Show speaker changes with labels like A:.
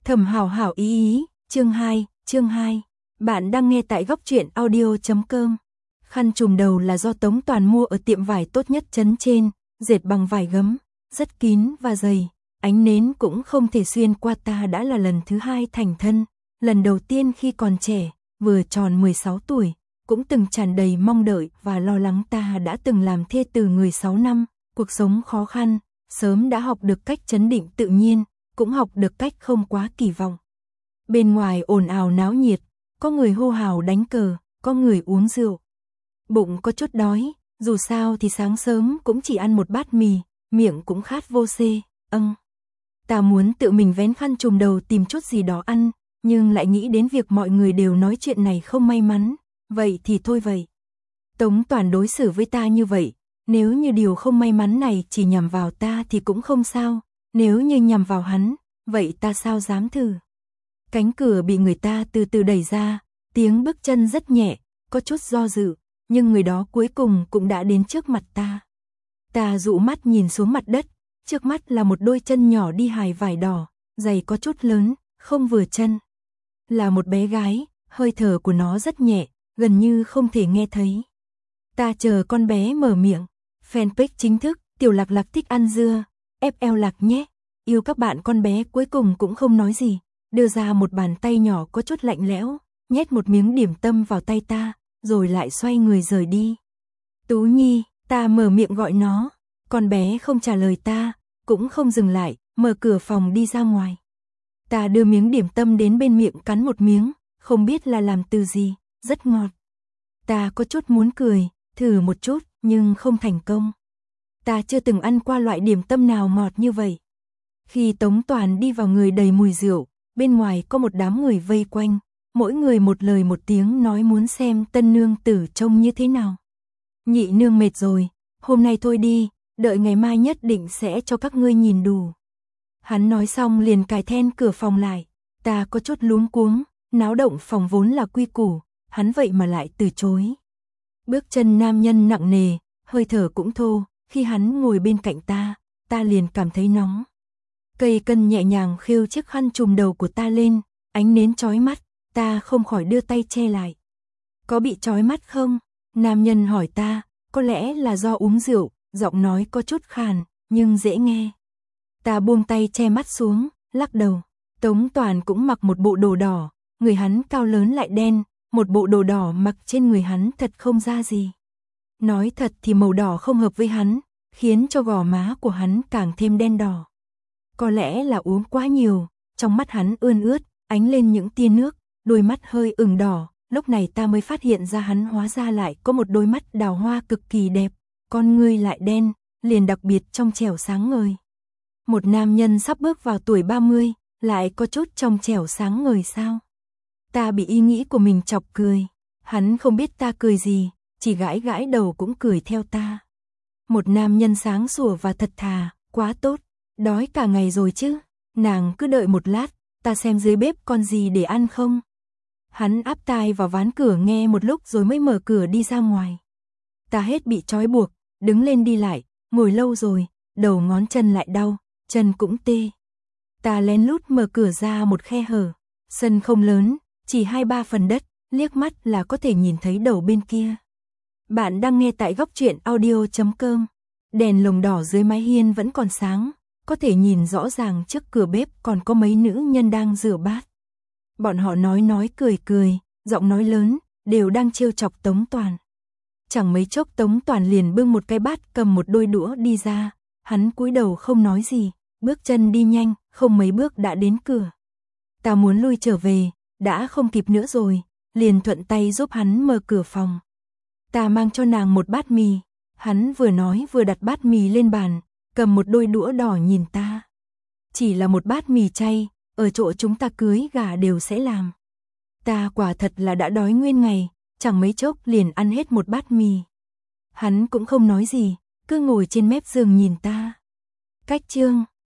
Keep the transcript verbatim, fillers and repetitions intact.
A: Thẩm Hảo Hảo ý ý, chương hai, chương hai. Bạn đang nghe tại góc truyện audio chấm com. Khăn trùm đầu là do Tống Toàn mua ở tiệm vải tốt nhất trấn trên, dệt bằng vải gấm, rất kín và dày, ánh nến cũng không thể xuyên qua. Ta đã là lần thứ hai thành thân, lần đầu tiên khi còn trẻ, vừa tròn mười sáu tuổi, cũng từng tràn đầy mong đợi và lo lắng. Ta đã từng làm thê từ mười sáu năm, cuộc sống khó khăn, sớm đã học được cách trấn định tự nhiên, cũng học được cách không quá kỳ vọng. Bên ngoài ồn ào náo nhiệt, có người hô hào đánh cờ, có người uống rượu. Bụng có chút đói, dù sao thì sáng sớm cũng chỉ ăn một bát mì, miệng cũng khát vô xê, âng. Ta muốn tự mình vén khăn trùm đầu tìm chút gì đó ăn, nhưng lại nghĩ đến việc mọi người đều nói chuyện này không may mắn, vậy thì thôi vậy. Tống Toàn đối xử với ta như vậy, nếu như điều không may mắn này chỉ nhằm vào ta thì cũng không sao, nếu như nhằm vào hắn, vậy ta sao dám thử. Cánh cửa bị người ta từ từ đẩy ra, tiếng bước chân rất nhẹ, có chút do dự, nhưng người đó cuối cùng cũng đã đến trước mặt ta. Ta dụ mắt nhìn xuống mặt đất, trước mắt là một đôi chân nhỏ đi hài vải đỏ, giày có chút lớn, không vừa chân. Là một bé gái, hơi thở của nó rất nhẹ, gần như không thể nghe thấy. Ta chờ con bé mở miệng. Fanpage chính thức, Tiểu Lạc Lạc thích ăn dưa, ép lờ Lạc nhé. Yêu các bạn. Con bé cuối cùng cũng không nói gì, đưa ra một bàn tay nhỏ có chút lạnh lẽo, nhét một miếng điểm tâm vào tay ta, rồi lại xoay người rời đi. Tú Nhi, ta mở miệng gọi nó, con bé không trả lời ta, cũng không dừng lại, mở cửa phòng đi ra ngoài. Ta đưa miếng điểm tâm đến bên miệng cắn một miếng, không biết là làm từ gì, rất ngọt. Ta có chút muốn cười, thử một chút, nhưng không thành công. Ta chưa từng ăn qua loại điểm tâm nào ngọt như vậy. Khi Tống Toàn đi vào người đầy mùi rượu, bên ngoài có một đám người vây quanh, mỗi người một lời một tiếng nói muốn xem tân nương tử trông như thế nào. Nhị nương mệt rồi, hôm nay thôi đi, đợi ngày mai nhất định sẽ cho các ngươi nhìn đủ. Hắn nói xong liền cài then cửa phòng lại, ta có chút luống cuống, náo động phòng vốn là quy củ, hắn vậy mà lại từ chối. Bước chân nam nhân nặng nề, hơi thở cũng thô, khi hắn ngồi bên cạnh ta, ta liền cảm thấy nóng. Cây cân nhẹ nhàng khêu chiếc khăn trùm đầu của ta lên, ánh nến chói mắt, ta không khỏi đưa tay che lại. Có bị chói mắt không? Nam nhân hỏi ta, có lẽ là do uống rượu, giọng nói có chút khàn, nhưng dễ nghe. Ta buông tay che mắt xuống, lắc đầu. Tống Toàn cũng mặc một bộ đồ đỏ, người hắn cao lớn lại đen, một bộ đồ đỏ mặc trên người hắn thật không ra gì. Nói thật thì màu đỏ không hợp với hắn, khiến cho gò má của hắn càng thêm đen đỏ. Có lẽ là uống quá nhiều, trong mắt hắn ươn ướt, ánh lên những tia nước, đôi mắt hơi ửng đỏ, lúc này ta mới phát hiện ra hắn hóa ra lại có một đôi mắt đào hoa cực kỳ đẹp, con ngươi lại đen, liền đặc biệt trong trẻo sáng ngời. Một nam nhân sắp bước vào tuổi ba mươi, lại có chút trong trẻo sáng ngời sao? Ta bị ý nghĩ của mình chọc cười, hắn không biết ta cười gì, chỉ gãi gãi đầu cũng cười theo ta. Một nam nhân sáng sủa và thật thà, quá tốt, đói cả ngày rồi chứ, nàng cứ đợi một lát, ta xem dưới bếp còn gì để ăn không. Hắn áp tai vào ván cửa nghe một lúc rồi mới mở cửa đi ra ngoài. Ta hết bị trói buộc, đứng lên đi lại, ngồi lâu rồi, đầu ngón chân lại đau, chân cũng tê. Ta lén lút mở cửa ra một khe hở, sân không lớn, chỉ hai ba phần đất, liếc mắt là có thể nhìn thấy đầu bên kia. Bạn đang nghe tại góc truyện audio chấm com. Đèn lồng đỏ dưới mái hiên vẫn còn sáng, có thể nhìn rõ ràng trước cửa bếp còn có mấy nữ nhân đang rửa bát. Bọn họ nói nói cười cười, giọng nói lớn, đều đang trêu chọc Tống Toàn. Chẳng mấy chốc Tống Toàn liền bưng một cái bát cầm một đôi đũa đi ra, hắn cúi đầu không nói gì, bước chân đi nhanh, không mấy bước đã đến cửa. Ta muốn lui trở về, đã không kịp nữa rồi, liền thuận tay giúp hắn mở cửa phòng. Ta mang cho nàng một bát mì, hắn vừa nói vừa đặt bát mì lên bàn, cầm một đôi đũa đỏ nhìn ta. Chỉ là một bát mì chay, ở chỗ chúng ta cưới gà đều sẽ làm. Ta quả thật là đã đói nguyên ngày, chẳng mấy chốc liền ăn hết một bát mì. Hắn cũng không nói gì, cứ ngồi trên mép giường nhìn ta. Cách chương